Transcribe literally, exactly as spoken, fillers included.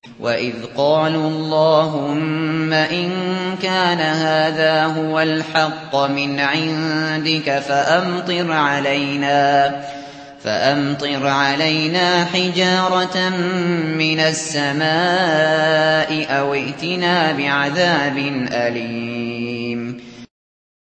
وَإِذْ قَالُوا اللَّهُمَّ إِن كَانَ هَٰذَا هُوَ الْحَقَّ مِنْ عِندِكَ فَأَمْطِرْ عَلَيْنَا فَأَمْطِرْ عَلَيْنَا حِجَارَةً مِّنَ السَّمَاءِ أَوِ ائْتِنَا بِعَذَابٍ أَلِيمٍ